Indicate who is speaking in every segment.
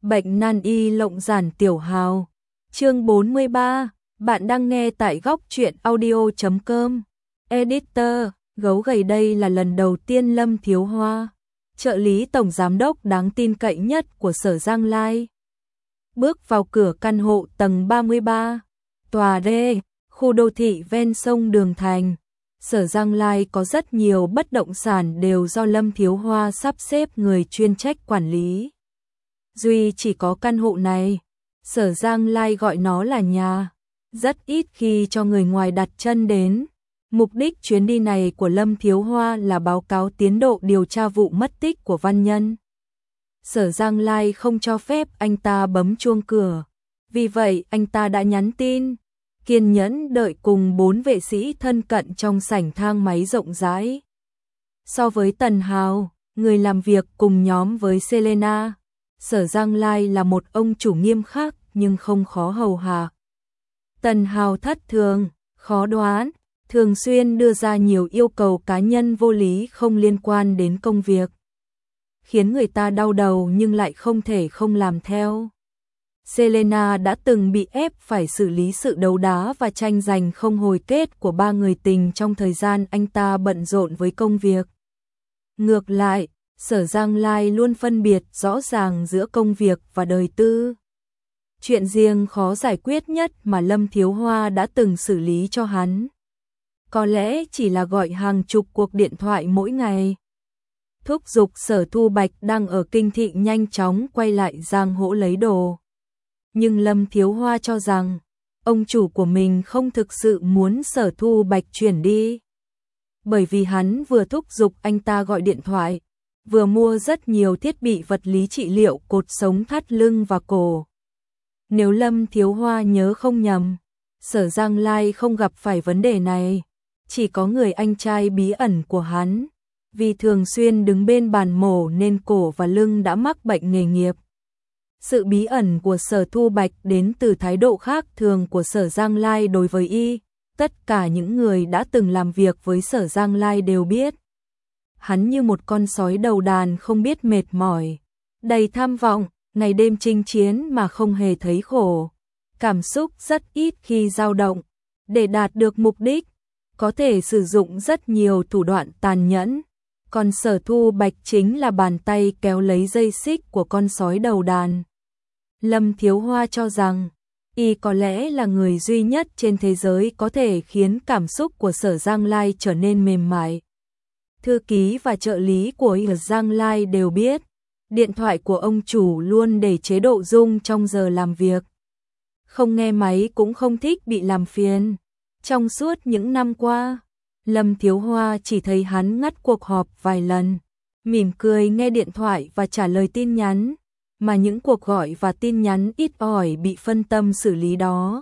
Speaker 1: Bệnh nan y lộng giản tiểu hào. Chương 43, bạn đang nghe tại góc truyện audio.com. Editor, gấu gầy đây là lần đầu tiên Lâm Thiếu Hoa, trợ lý tổng giám đốc đáng tin cậy nhất của Sở Giang Lai, bước vào cửa căn hộ tầng 33, tòa D, khu đô thị ven sông Đường Thành. Sở Giang Lai có rất nhiều bất động sản đều do Lâm Thiếu Hoa sắp xếp người chuyên trách quản lý. Duy chỉ có căn hộ này, Sở Giang Lai gọi nó là nhà, rất ít khi cho người ngoài đặt chân đến. Mục đích chuyến đi này của Lâm Thiếu Hoa là báo cáo tiến độ điều tra vụ mất tích của Văn Nhân. Sở Giang Lai không cho phép anh ta bấm chuông cửa, vì vậy anh ta đã nhắn tin, kiên nhẫn đợi cùng 4 vệ sĩ thân cận trong sảnh thang máy rộng rãi. So với Tần Hào, người làm việc cùng nhóm với Selena, Sở Giang Lai là một ông chủ nghiêm khắc nhưng không khó hầu hạ. Tần Hào thất thường, khó đoán, thường xuyên đưa ra nhiều yêu cầu cá nhân vô lý không liên quan đến công việc, khiến người ta đau đầu nhưng lại không thể không làm theo. Selena đã từng bị ép phải xử lý sự đấu đá và tranh giành không hồi kết của 3 người tình trong thời gian anh ta bận rộn với công việc. Ngược lại, Sở Giang Lai luôn phân biệt rõ ràng giữa công việc và đời tư. Chuyện riêng khó giải quyết nhất mà Lâm Thiếu Hoa đã từng xử lý cho hắn, có lẽ chỉ là gọi hàng chục cuộc điện thoại mỗi ngày, thúc giục Sở Thu Bạch đang ở Kinh Thị nhanh chóng quay lại giang hỗ lấy đồ. Nhưng Lâm Thiếu Hoa cho rằng, ông chủ của mình không thực sự muốn Sở Thu Bạch chuyển đi, bởi vì hắn vừa thúc giục anh ta gọi điện thoại, vừa mua rất nhiều thiết bị vật lý trị liệu cột sống thắt lưng và cổ. Nếu Lâm Thiếu Hoa nhớ không nhầm, Sở Giang Lai không gặp phải vấn đề này, chỉ có người anh trai bí ẩn của hắn, vì thường xuyên đứng bên bàn mổ nên cổ và lưng đã mắc bệnh nghề nghiệp. Sự bí ẩn của Sở Thu Bạch đến từ thái độ khác thường của Sở Giang Lai đối với y. Tất cả những người đã từng làm việc với Sở Giang Lai đều biết, hắn như một con sói đầu đàn không biết mệt mỏi, đầy tham vọng, ngày đêm chinh chiến mà không hề thấy khổ. Cảm xúc rất ít khi dao động, để đạt được mục đích, có thể sử dụng rất nhiều thủ đoạn tàn nhẫn. Còn Sở Thu Bạch chính là bàn tay kéo lấy dây xích của con sói đầu đàn. Lâm Thiếu Hoa cho rằng, y có lẽ là người duy nhất trên thế giới có thể khiến cảm xúc của Sở Giang Lai trở nên mềm mại. Thư ký và trợ lý của Sở Giang Lai đều biết, điện thoại của ông chủ luôn để chế độ rung trong giờ làm việc. Không nghe máy cũng không thích bị làm phiền. Trong suốt những năm qua, Lâm Thiếu Hoa chỉ thấy hắn ngắt cuộc họp vài lần, mỉm cười nghe điện thoại và trả lời tin nhắn, mà những cuộc gọi và tin nhắn ít ỏi bị phân tâm xử lý đó.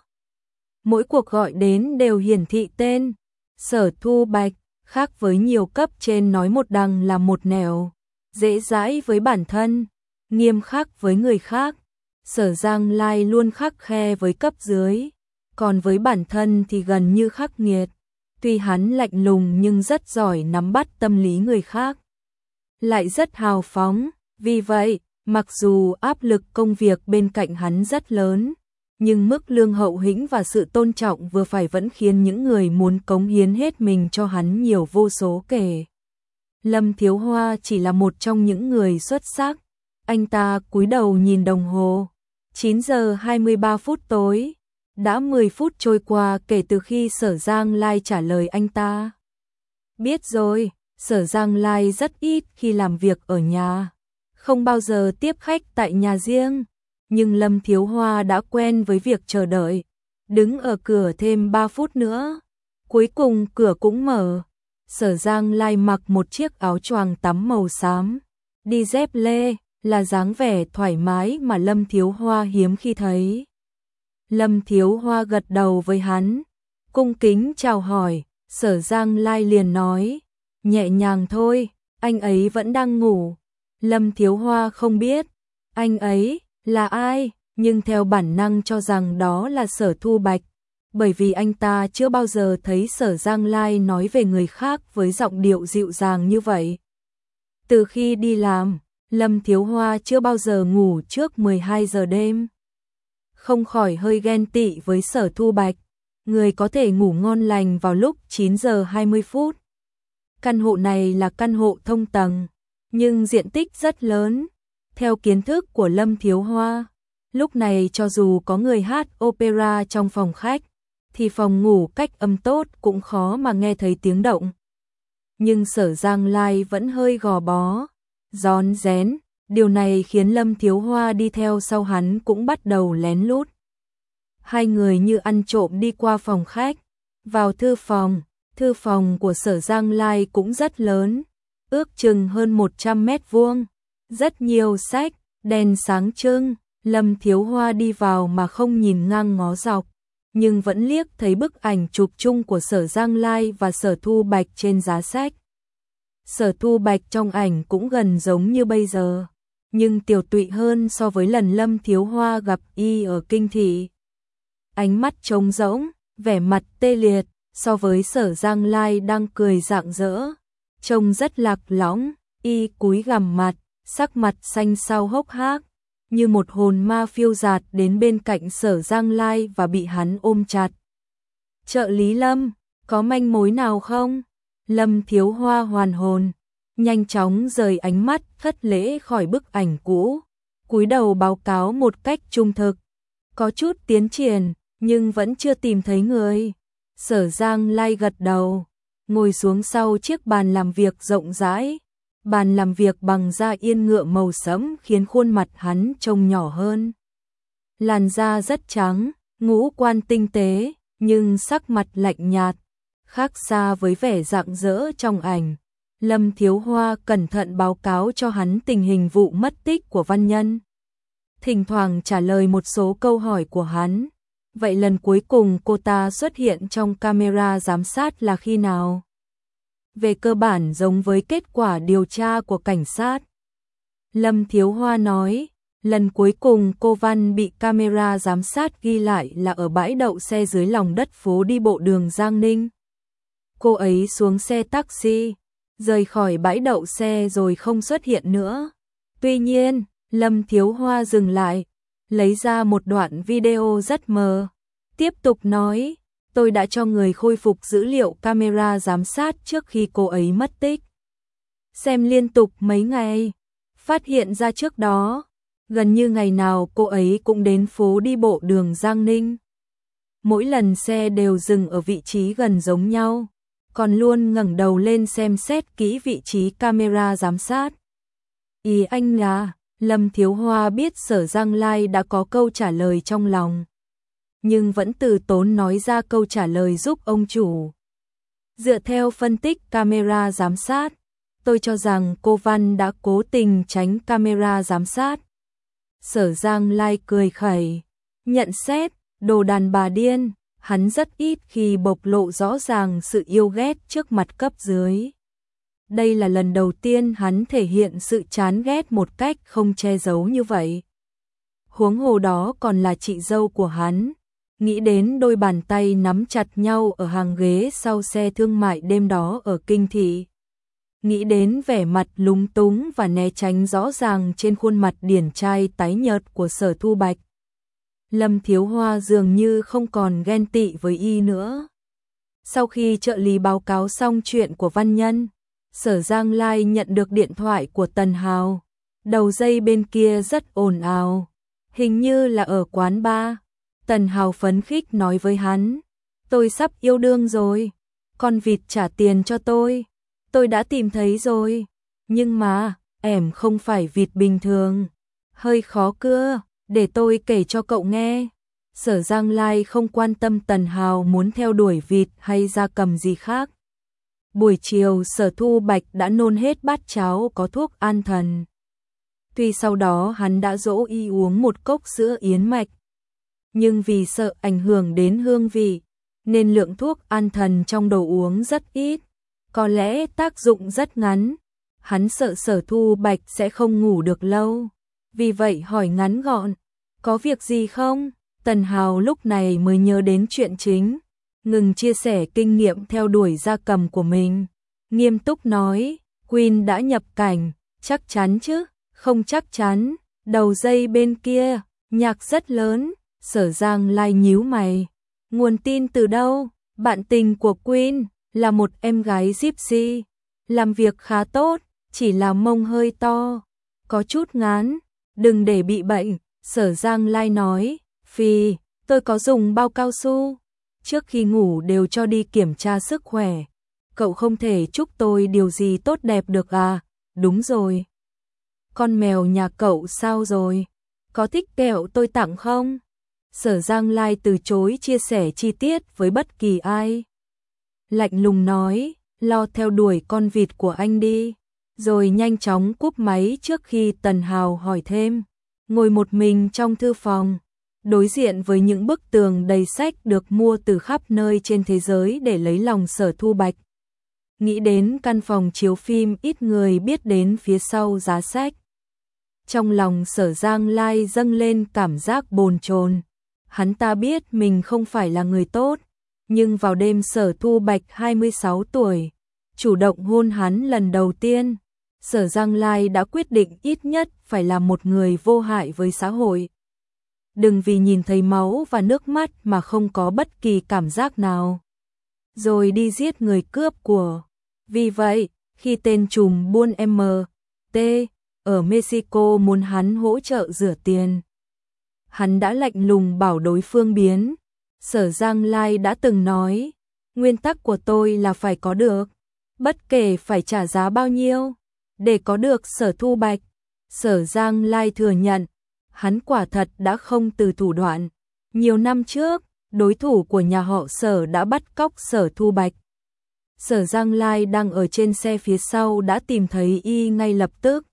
Speaker 1: Mỗi cuộc gọi đến đều hiển thị tên Sở Thu Bạch, khác với nhiều cấp trên nói một đằng làm một nẻo, dễ dãi với bản thân, nghiêm khắc với người khác. Sở Giang Lai luôn khắt khe với cấp dưới, còn với bản thân thì gần như khắc nghiệt. Tuy hắn lạnh lùng nhưng rất giỏi nắm bắt tâm lý người khác, lại rất hào phóng. Vì vậy, mặc dù áp lực công việc bên cạnh hắn rất lớn, nhưng mức lương hậu hĩnh và sự tôn trọng vừa phải vẫn khiến những người muốn cống hiến hết mình cho hắn nhiều vô số kể. Lâm Thiếu Hoa chỉ là một trong những người xuất sắc. Anh ta cúi đầu nhìn đồng hồ, 9 giờ 23 phút tối. Đã 10 phút trôi qua kể từ khi Sở Giang Lai trả lời anh ta. Biết rồi, Sở Giang Lai rất ít khi làm việc ở nhà, không bao giờ tiếp khách tại nhà riêng, nhưng Lâm Thiếu Hoa đã quen với việc chờ đợi, đứng ở cửa thêm 3 phút nữa. Cuối cùng cửa cũng mở. Sở Giang Lai mặc một chiếc áo choàng tắm màu xám, đi dép lê, là dáng vẻ thoải mái mà Lâm Thiếu Hoa hiếm khi thấy. Lâm Thiếu Hoa gật đầu với hắn, cung kính chào hỏi. Sở Giang Lai liền nói, nhẹ nhàng thôi, anh ấy vẫn đang ngủ. Lâm Thiếu Hoa không biết anh ấy là ai, nhưng theo bản năng cho rằng đó là Sở Thu Bạch, bởi vì anh ta chưa bao giờ thấy Sở Giang Lai nói về người khác với giọng điệu dịu dàng như vậy. Từ khi đi làm, Lâm Thiếu Hoa chưa bao giờ ngủ trước 12 giờ đêm. Không khỏi hơi ghen tị với Sở Thu Bạch, người có thể ngủ ngon lành vào lúc 9 giờ 20 phút. Căn hộ này là căn hộ thông tầng, nhưng diện tích rất lớn. Theo kiến thức của Lâm Thiếu Hoa, lúc này cho dù có người hát opera trong phòng khách, thì phòng ngủ cách âm tốt cũng khó mà nghe thấy tiếng động. Nhưng Sở Giang Lai vẫn hơi gò bó, rón rén, điều này khiến Lâm Thiếu Hoa đi theo sau hắn cũng bắt đầu lén lút. Hai người như ăn trộm đi qua phòng khách, vào thư phòng của Sở Giang Lai cũng rất lớn, ước chừng hơn 100 mét vuông, rất nhiều sách, đèn sáng trưng. Lâm Thiếu Hoa đi vào mà không nhìn ngang ngó dọc, nhưng vẫn liếc thấy bức ảnh chụp chung của Sở Giang Lai và Sở Thu Bạch trên giá sách. Sở Thu Bạch trong ảnh cũng gần giống như bây giờ, nhưng tiều tụy hơn so với lần Lâm Thiếu Hoa gặp y ở kinh thị. Ánh mắt trống rỗng, vẻ mặt tê liệt, so với Sở Giang Lai đang cười rạng rỡ, trông rất lạc lõng, y cúi gằm mặt, sắc mặt xanh xao hốc hác, như một hồn ma phiêu dạt đến bên cạnh Sở Giang Lai và bị hắn ôm chặt. Trợ lý Lâm, có manh mối nào không? Lâm Thiếu Hoa hoàn hồn, nhanh chóng rời ánh mắt thất lễ khỏi bức ảnh cũ, cúi đầu báo cáo một cách trung thực. Có chút tiến triển, nhưng vẫn chưa tìm thấy người. Sở Giang Lai gật đầu, ngồi xuống sau chiếc bàn làm việc rộng rãi. Bàn làm việc bằng da yên ngựa màu sẫm khiến khuôn mặt hắn trông nhỏ hơn. Làn da rất trắng, ngũ quan tinh tế, nhưng sắc mặt lạnh nhạt, khác xa với vẻ rạng rỡ trong ảnh. Lâm Thiếu Hoa cẩn thận báo cáo cho hắn tình hình vụ mất tích của Văn Nhân. Thỉnh thoảng trả lời một số câu hỏi của hắn. Vậy lần cuối cùng cô ta xuất hiện trong camera giám sát là khi nào? Về cơ bản giống với kết quả điều tra của cảnh sát. Lâm Thiếu Hoa nói, lần cuối cùng cô Văn bị camera giám sát ghi lại là ở bãi đậu xe dưới lòng đất phố đi bộ đường Giang Ninh. Cô ấy xuống xe taxi, rời khỏi bãi đậu xe rồi không xuất hiện nữa. Tuy nhiên, Lâm Thiếu Hoa dừng lại, lấy ra một đoạn video rất mờ. Tiếp tục nói, tôi đã cho người khôi phục dữ liệu camera giám sát trước khi cô ấy mất tích. Xem liên tục mấy ngày, phát hiện ra trước đó, gần như ngày nào cô ấy cũng đến phố đi bộ đường Giang Ninh. Mỗi lần xe đều dừng ở vị trí gần giống nhau, còn luôn ngẩng đầu lên xem xét kỹ vị trí camera giám sát. Ý anh là, Lâm Thiếu Hoa biết Sở Giang Lai đã có câu trả lời trong lòng, nhưng vẫn từ tốn nói ra câu trả lời giúp ông chủ. Dựa theo phân tích camera giám sát, tôi cho rằng cô Văn đã cố tình tránh camera giám sát. Sở Giang Lai cười khẩy, nhận xét, đồ đàn bà điên, hắn rất ít khi bộc lộ rõ ràng sự yêu ghét trước mặt cấp dưới. Đây là lần đầu tiên hắn thể hiện sự chán ghét một cách không che giấu như vậy. Huống hồ đó còn là chị dâu của hắn. Nghĩ đến đôi bàn tay nắm chặt nhau ở hàng ghế sau xe thương mại đêm đó ở kinh thị. Nghĩ đến vẻ mặt lúng túng và né tránh rõ ràng trên khuôn mặt điển trai tái nhợt của Sở Thu Bạch. Lâm Thiếu Hoa dường như không còn ghen tị với y nữa. Sau khi trợ lý báo cáo xong chuyện của Văn Nhân, Sở Giang Lai nhận được điện thoại của Tần Hào. Đầu dây bên kia rất ồn ào, hình như là ở quán bar. Tần Hào phấn khích nói với hắn, tôi sắp yêu đương rồi, con vịt trả tiền cho tôi đã tìm thấy rồi, nhưng mà, ẻm không phải vịt bình thường, hơi khó cưa, để tôi kể cho cậu nghe. Sở Giang Lai không quan tâm Tần Hào muốn theo đuổi vịt hay gia cầm gì khác. Buổi chiều Sở Thu Bạch đã nôn hết bát cháo có thuốc an thần. Tuy sau đó hắn đã dỗ y uống một cốc sữa yến mạch, nhưng vì sợ ảnh hưởng đến hương vị, nên lượng thuốc an thần trong đồ uống rất ít, có lẽ tác dụng rất ngắn. Hắn sợ Sở Thu Bạch sẽ không ngủ được lâu, vì vậy hỏi ngắn gọn, có việc gì không? Tần Hào lúc này mới nhớ đến chuyện chính, ngừng chia sẻ kinh nghiệm theo đuổi gia cầm của mình, nghiêm túc nói, Queen đã nhập cảnh, chắc chắn chứ? Không chắc chắn, đầu dây bên kia, nhạc rất lớn, Sở Giang Lai nhíu mày. Nguồn tin từ đâu? Bạn tình của Queen, là một em gái gypsy, làm việc khá tốt, chỉ là mông hơi to, có chút ngán, đừng để bị bệnh, Sở Giang Lai nói. Phì, tôi có dùng bao cao su, trước khi ngủ đều cho đi kiểm tra sức khỏe. Cậu không thể chúc tôi điều gì tốt đẹp được à? Đúng rồi. Con mèo nhà cậu sao rồi? Có thích kẹo tôi tặng không? Sở Giang Lai từ chối chia sẻ chi tiết với bất kỳ ai. Lạnh lùng nói, lo theo đuổi con vịt của anh đi. Rồi nhanh chóng cúp máy trước khi Tần Hào hỏi thêm. Ngồi một mình trong thư phòng, đối diện với những bức tường đầy sách được mua từ khắp nơi trên thế giới để lấy lòng Sở Thu Bạch. Nghĩ đến căn phòng chiếu phim ít người biết đến phía sau giá sách. Trong lòng Sở Giang Lai dâng lên cảm giác bồn chồn. Hắn ta biết mình không phải là người tốt, nhưng vào đêm Sở Thu Bạch 26 tuổi, chủ động hôn hắn lần đầu tiên, Sở Giang Lai đã quyết định ít nhất phải là một người vô hại với xã hội. Đừng vì nhìn thấy máu và nước mắt mà không có bất kỳ cảm giác nào, rồi đi giết người cướp của. Vì vậy, khi tên trùm buôn MT ở Mexico muốn hắn hỗ trợ rửa tiền, hắn đã lạnh lùng bảo đối phương biến. Sở Giang Lai đã từng nói, nguyên tắc của tôi là phải có được, bất kể phải trả giá bao nhiêu, để có được Sở Thu Bạch. Sở Giang Lai thừa nhận, hắn quả thật đã không từ thủ đoạn. Nhiều năm trước, đối thủ của nhà họ Sở đã bắt cóc Sở Thu Bạch. Sở Giang Lai đang ở trên xe phía sau đã tìm thấy y ngay lập tức.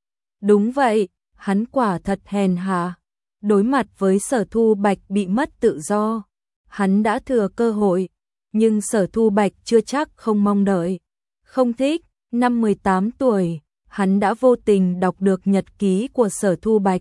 Speaker 1: Đúng vậy, hắn quả thật hèn hạ. Đối mặt với Sở Thu Bạch bị mất tự do, hắn đã thừa cơ hội, nhưng Sở Thu Bạch chưa chắc không mong đợi. Không thích, năm 18 tuổi, hắn đã vô tình đọc được nhật ký của Sở Thu Bạch.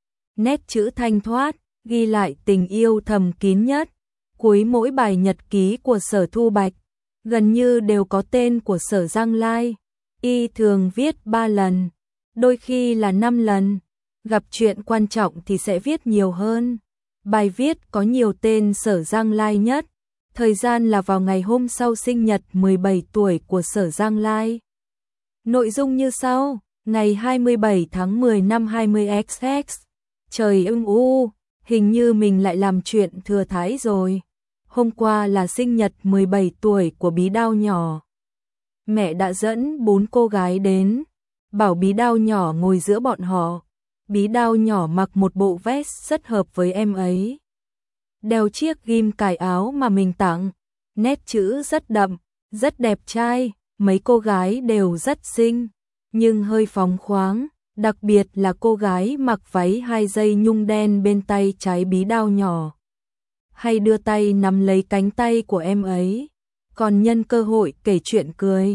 Speaker 1: Nét chữ thanh thoát, ghi lại tình yêu thầm kín nhất. Cuối mỗi bài nhật ký của Sở Thu Bạch, gần như đều có tên của Sở Giang Lai. Y thường viết 3 lần, đôi khi là 5 lần. Gặp chuyện quan trọng thì sẽ viết nhiều hơn. Bài viết có nhiều tên Sở Giang Lai nhất. Thời gian là vào ngày hôm sau sinh nhật 17 tuổi của Sở Giang Lai. Nội dung như sau: ngày 27 tháng 10 năm 20XX. Trời u, hình như mình lại làm chuyện thừa thãi rồi. Hôm qua là sinh nhật 17 tuổi của Bí Đao nhỏ. Mẹ đã dẫn 4 cô gái đến, bảo Bí Đao nhỏ ngồi giữa bọn họ. Bí Đao nhỏ mặc một bộ vest rất hợp với em ấy, đeo chiếc ghim cài áo mà mình tặng, nét chữ rất đậm, rất đẹp trai. Mấy cô gái đều rất xinh, nhưng hơi phóng khoáng, đặc biệt là cô gái mặc váy 2 dây nhung đen bên tay trái Bí Đao nhỏ, hay đưa tay nắm lấy cánh tay của em ấy, còn nhân cơ hội kể chuyện cười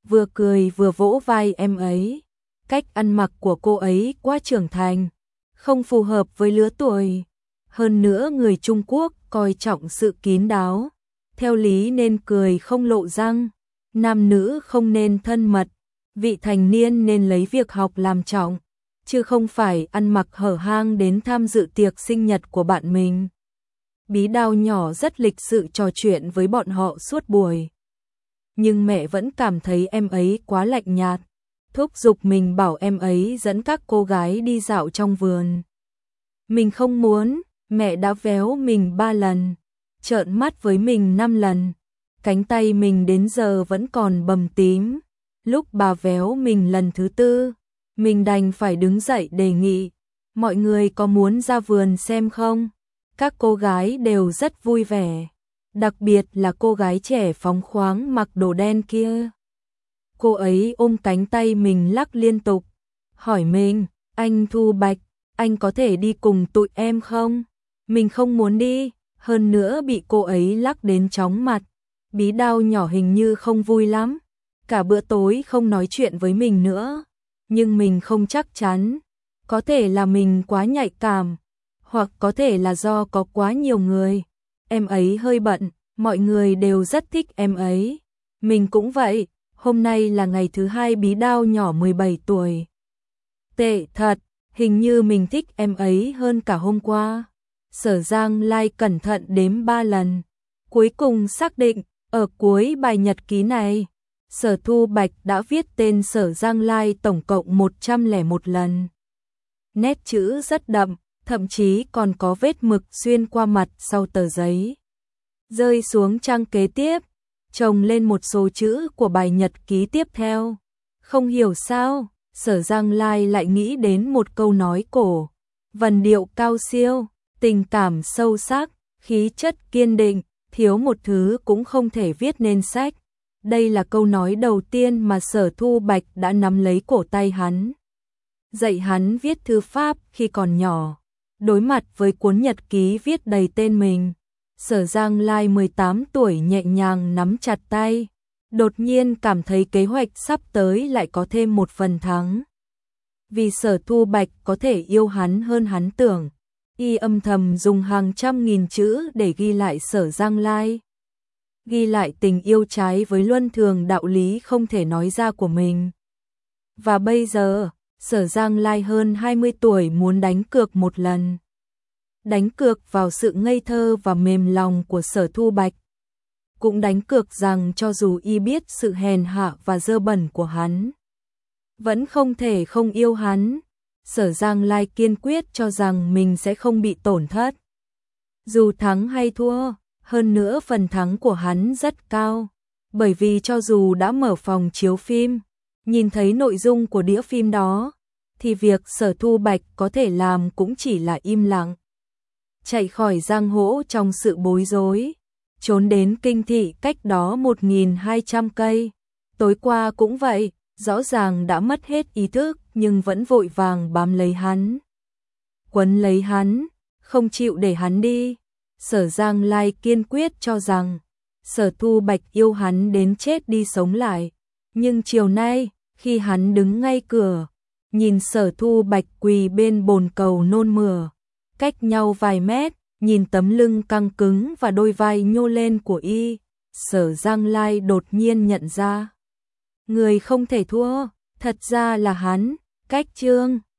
Speaker 1: vừa vỗ vai em ấy. Cách ăn mặc của cô ấy quá trưởng thành, không phù hợp với lứa tuổi. Hơn nữa người Trung Quốc coi trọng sự kín đáo, theo lý nên cười không lộ răng, nam nữ không nên thân mật, vị thành niên nên lấy việc học làm trọng, chứ không phải ăn mặc hở hang đến tham dự tiệc sinh nhật của bạn mình. Bí Đao nhỏ rất lịch sự trò chuyện với bọn họ suốt buổi, nhưng mẹ vẫn cảm thấy em ấy quá lạnh nhạt, thúc giục mình bảo em ấy dẫn các cô gái đi dạo trong vườn. Mình không muốn, mẹ đã véo mình 3 lần, trợn mắt với mình 5 lần, cánh tay mình đến giờ vẫn còn bầm tím. Lúc bà véo mình lần thứ 4, mình đành phải đứng dậy đề nghị, mọi người có muốn ra vườn xem không? Các cô gái đều rất vui vẻ, đặc biệt là cô gái trẻ phóng khoáng mặc đồ đen kia. Cô ấy ôm cánh tay mình lắc liên tục, hỏi mình, anh Thu Bạch, anh có thể đi cùng tụi em không? Mình không muốn đi, hơn nữa bị cô ấy lắc đến chóng mặt. Bí Đao nhỏ hình như không vui lắm, cả bữa tối không nói chuyện với mình nữa, nhưng mình không chắc chắn, có thể là mình quá nhạy cảm, hoặc có thể là do có quá nhiều người. Em ấy hơi bận, mọi người đều rất thích em ấy, mình cũng vậy. Hôm nay là ngày thứ 2 Bí Đao nhỏ 17 tuổi tệ thật, hình như mình thích em ấy hơn cả hôm qua. Sở Giang Lai cẩn thận đếm 3 lần, cuối cùng xác định, ở cuối bài nhật ký này, Sở Thu Bạch đã viết tên Sở Giang Lai tổng cộng 101 lần. Nét chữ rất đậm, thậm chí còn có vết mực xuyên qua mặt sau tờ giấy. Rơi xuống trang kế tiếp, chồng lên một số chữ của bài nhật ký tiếp theo. Không hiểu sao, Sở Giang Lai lại nghĩ đến một câu nói cổ, vần điệu cao siêu, tình cảm sâu sắc, khí chất kiên định, thiếu một thứ cũng không thể viết nên sách. Đây là câu nói đầu tiên mà Sở Thu Bạch đã nắm lấy cổ tay hắn. Dạy hắn viết thư pháp khi còn nhỏ. Đối mặt với cuốn nhật ký viết đầy tên mình, Sở Giang Lai 18 tuổi nhẹ nhàng nắm chặt tay, đột nhiên cảm thấy kế hoạch sắp tới lại có thêm một phần thắng. Vì Sở Thu Bạch có thể yêu hắn hơn hắn tưởng, y âm thầm dùng hàng trăm nghìn chữ để ghi lại Sở Giang Lai. Ghi lại tình yêu trái với luân thường đạo lý không thể nói ra của mình. Và bây giờ, Sở Giang Lai hơn 20 tuổi muốn đánh cược một lần. Đánh cược vào sự ngây thơ và mềm lòng của Sở Thu Bạch. Cũng đánh cược rằng cho dù y biết sự hèn hạ và dơ bẩn của hắn, vẫn không thể không yêu hắn. Sở Giang Lai kiên quyết cho rằng mình sẽ không bị tổn thất. Dù thắng hay thua, hơn nữa phần thắng của hắn rất cao. Bởi vì cho dù đã mở phòng chiếu phim, nhìn thấy nội dung của đĩa phim đó, thì việc Sở Thu Bạch có thể làm cũng chỉ là im lặng. Chạy khỏi giang hồ trong sự bối rối, trốn đến kinh thị cách đó 1.200 cây. Tối qua cũng vậy, rõ ràng đã mất hết ý thức nhưng vẫn vội vàng bám lấy hắn. Quấn lấy hắn, không chịu để hắn đi. Sở Giang Lai kiên quyết cho rằng Sở Thu Bạch yêu hắn đến chết đi sống lại. Nhưng chiều nay, khi hắn đứng ngay cửa, nhìn Sở Thu Bạch quỳ bên bồn cầu nôn mửa, cách nhau vài mét, nhìn tấm lưng căng cứng và đôi vai nhô lên của y, Sở Giang Lai đột nhiên nhận ra. Người không thể thua, thật ra là hắn, Cách Chương.